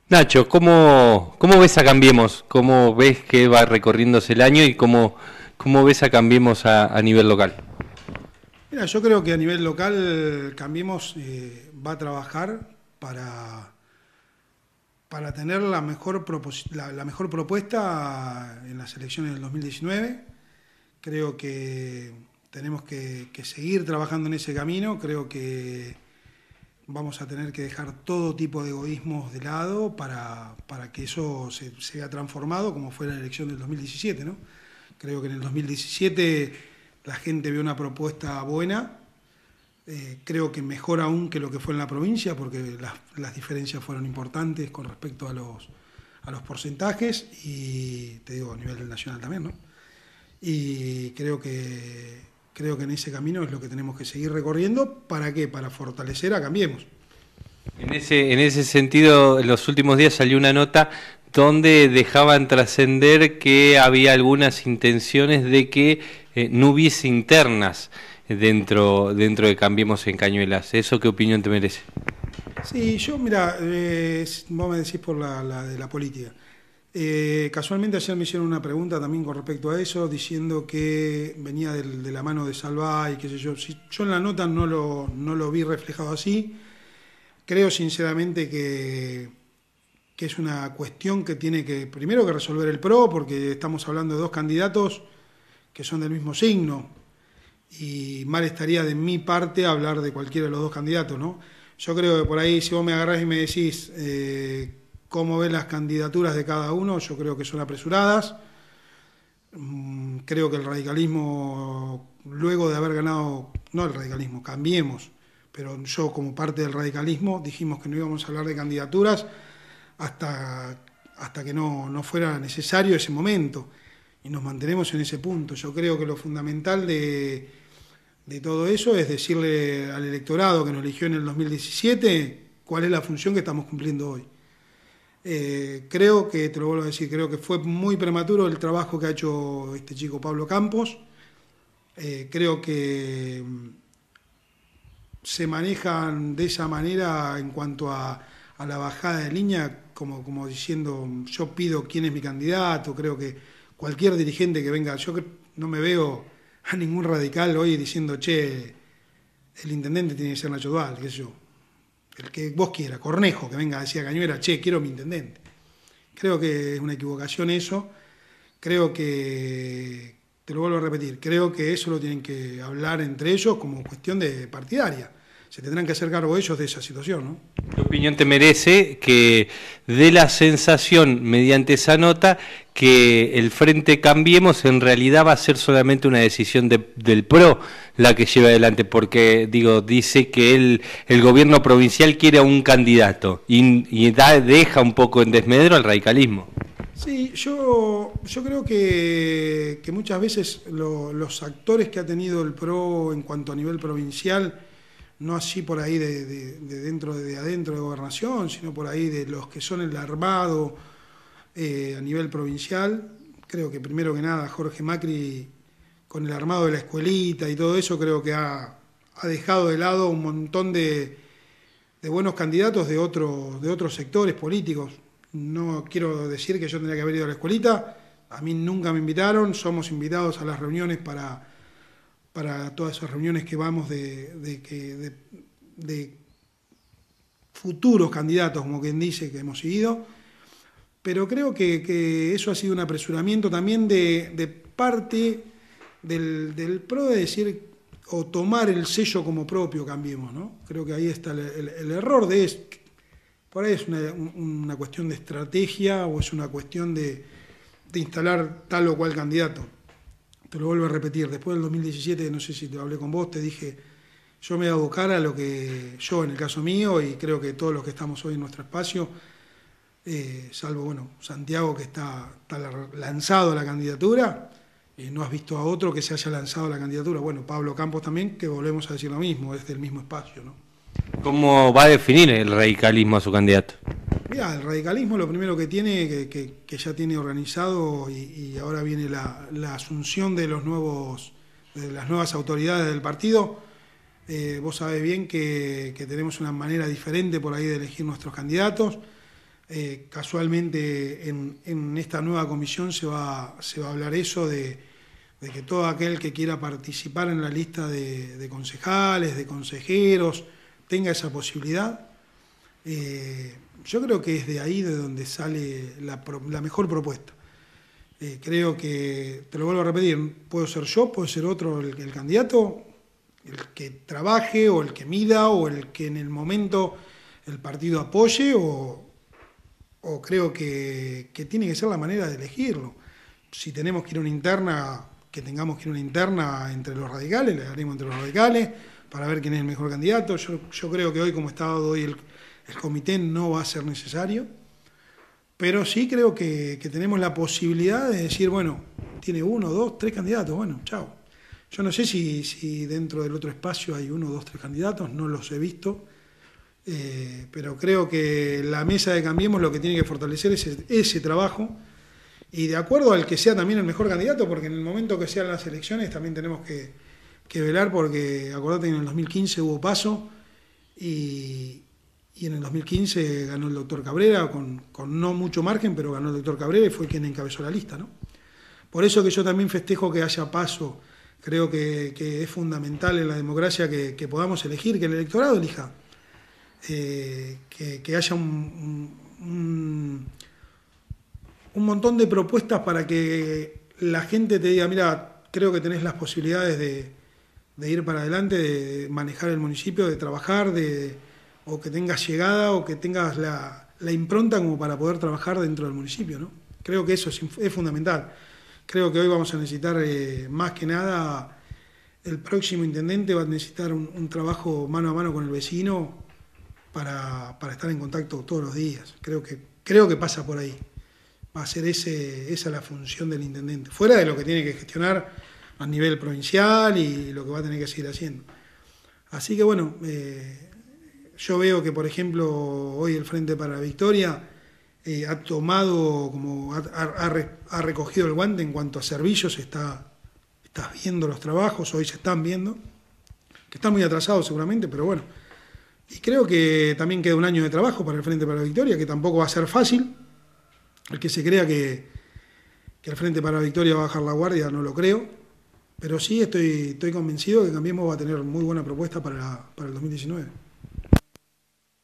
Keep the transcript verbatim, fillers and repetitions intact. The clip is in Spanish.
Nacho, ¿cómo, cómo ves a Cambiemos? ¿Cómo ves que va recorriéndose el año y cómo, cómo ves a Cambiemos a, a nivel local? Mira, yo creo que a nivel local Cambiemos eh, va a trabajar para, para tener la mejor, propos- la, la mejor propuesta en las elecciones del dos mil diecinueve. Creo que tenemos que, que seguir trabajando en ese camino. Creo que vamos a tener que dejar todo tipo de egoísmos de lado para, para que eso se, se vea transformado como fue la elección del dos mil diecisiete, ¿no? Creo que en el dos mil diecisiete la gente vio una propuesta buena, eh, creo que mejor aún que lo que fue en la provincia, porque las, las diferencias fueron importantes con respecto a los, a los porcentajes y, te digo, a nivel nacional también, ¿no? Y creo que, creo que en ese camino es lo que tenemos que seguir recorriendo. ¿Para qué? Para fortalecer a Cambiemos. En ese, en ese sentido, en los últimos días salió una nota donde dejaban trascender que había algunas intenciones de que eh, no hubiese internas dentro, dentro de Cambiemos en Cañuelas. ¿Eso qué opinión te merece? Sí, yo, mira, eh, vos me decís por la, la de la política. Eh, casualmente ayer me hicieron una pregunta también con respecto a eso, diciendo que venía del- de la mano de Salvá y qué sé yo. Si, yo en la nota no lo, no lo vi reflejado así. Creo sinceramente que, que es una cuestión que tiene que, primero que resolver el PRO, porque estamos hablando de dos candidatos que son del mismo signo, y mal estaría de mi parte hablar de cualquiera de los dos candidatos, ¿no? Yo creo que por ahí, si vos me agarrás y me decís eh, cómo ven las candidaturas de cada uno, yo creo que son apresuradas. Mm, creo que el radicalismo, luego de haber ganado, no el radicalismo, Cambiemos, pero yo como parte del radicalismo dijimos que no íbamos a hablar de candidaturas hasta, hasta que no, no fuera necesario ese momento. Y nos mantenemos en ese punto. Yo creo que lo fundamental de, de todo eso es decirle al electorado que nos eligió en el dos mil diecisiete cuál es la función que estamos cumpliendo hoy. Eh, creo que, te lo vuelvo a decir, creo que fue muy prematuro el trabajo que ha hecho este chico Pablo Campos. Eh, creo que mm, se manejan de esa manera en cuanto a, a la bajada de línea, como, como diciendo, yo pido quién es mi candidato. Creo que cualquier dirigente que venga, yo no me veo a ningún radical hoy diciendo, che, el intendente tiene que ser Nacho Duval, qué sé yo. El que vos quieras, Cornejo, que venga a decir a Cañuera, che, quiero mi intendente. Creo que es una equivocación eso. Creo que, te lo vuelvo a repetir, creo que eso lo tienen que hablar entre ellos como cuestión de partidaria. Se tendrán que hacer cargo ellos de esa situación, ¿no? ¿Qué opinión te merece que dé la sensación, mediante esa nota, que el Frente Cambiemos en realidad va a ser solamente una decisión de, del PRO la que lleva adelante? Porque, digo, dice que el, el gobierno provincial quiere a un candidato y, y da, deja un poco en desmedro al radicalismo. Sí, yo, yo creo que, que muchas veces lo, los actores que ha tenido el PRO en cuanto a nivel provincial, no así por ahí de, de, de dentro de adentro de gobernación, sino por ahí de los que son el armado eh, a nivel provincial. Creo que primero que nada Jorge Macri, con el armado de la escuelita y todo eso, creo que ha, ha dejado de lado un montón de, de buenos candidatos de, otro, de otros sectores políticos. No quiero decir que yo tendría que haber ido a la escuelita, a mí nunca me invitaron, somos invitados a las reuniones para, para todas esas reuniones que vamos de, de, de, de futuros candidatos, como quien dice, que hemos ido, pero creo que, que eso ha sido un apresuramiento también de, de parte del, del PRO de decir o tomar el sello como propio, Cambiemos, ¿no? Creo que ahí está el, el, el error de eso. Por ahí es una, una cuestión de estrategia o es una cuestión de, de instalar tal o cual candidato. Te lo vuelvo a repetir, después del dos mil diecisiete, no sé si te hablé con vos, te dije, yo me hago cara a lo que yo, en el caso mío, y creo que todos los que estamos hoy en nuestro espacio, eh, salvo, bueno, Santiago, que está, está lanzado a la candidatura, eh, no has visto a otro que se haya lanzado a la candidatura. Bueno, Pablo Campos también, que volvemos a decir lo mismo, es del mismo espacio, ¿no? ¿Cómo va a definir el radicalismo a su candidato? Mira, el radicalismo lo primero que tiene, que, que, que ya tiene organizado, y, y ahora viene la, la asunción de los nuevos, de las nuevas autoridades del partido. Eh, vos sabés bien que, que tenemos una manera diferente por ahí de elegir nuestros candidatos. Eh, casualmente en, en esta nueva comisión se va, se va a hablar eso de, de que todo aquel que quiera participar en la lista de, de concejales, de consejeros, tenga esa posibilidad. Eh, yo creo que es de ahí de donde sale la, la mejor propuesta. Eh, creo que, te lo vuelvo a repetir, puedo ser yo, puede ser otro el, el candidato, el que trabaje o el que mida o el que en el momento el partido apoye o... o creo que, que tiene que ser la manera de elegirlo. Si tenemos que ir a una interna, que tengamos que ir a una interna entre los radicales, le haremos entre los radicales, para ver quién es el mejor candidato. Yo, yo creo que hoy, como está hoy el, el comité, no va a ser necesario, pero sí creo que, que tenemos la posibilidad de decir, bueno, tiene uno, dos, tres candidatos, bueno, chao. Yo no sé si, si dentro del otro espacio hay uno, dos, tres candidatos, no los he visto. Eh, pero creo que la mesa de Cambiemos lo que tiene que fortalecer es ese, ese trabajo, y de acuerdo al que sea también el mejor candidato, porque en el momento que sean las elecciones también tenemos que, que velar, porque acordate que en el dos mil quince hubo paso y, y en el dos mil quince ganó el doctor Cabrera con, con no mucho margen, pero ganó el doctor Cabrera y fue quien encabezó la lista, ¿no? Por eso que yo también festejo que haya paso. Creo que, que es fundamental en la democracia que, que podamos elegir, que el electorado elija. Eh, que, que haya un, un, un montón de propuestas para que la gente te diga, mira, creo que tenés las posibilidades de, de ir para adelante, de manejar el municipio, de trabajar, de, o que tengas llegada o que tengas la, la impronta como para poder trabajar dentro del municipio, ¿no? Creo que eso es, es fundamental. Creo que hoy vamos a necesitar eh, más que nada, el próximo intendente va a necesitar un, un trabajo mano a mano con el vecino, Para, para estar en contacto todos los días. Creo que, creo que pasa por ahí. Va a ser ese, esa la función del intendente, fuera de lo que tiene que gestionar a nivel provincial y lo que va a tener que seguir haciendo. Así que bueno, eh, yo veo que, por ejemplo, hoy el Frente para la Victoria eh, ha tomado, como ha, ha, ha recogido el guante en cuanto a servicios, está, estás viendo los trabajos, hoy se están viendo, que están muy atrasados seguramente, pero bueno. Y creo que también queda un año de trabajo para el Frente para la Victoria, que tampoco va a ser fácil. El que se crea que, que el Frente para la Victoria va a bajar la guardia, no lo creo. Pero sí estoy, estoy convencido que Cambiemos va a tener muy buena propuesta para, para el dos mil diecinueve.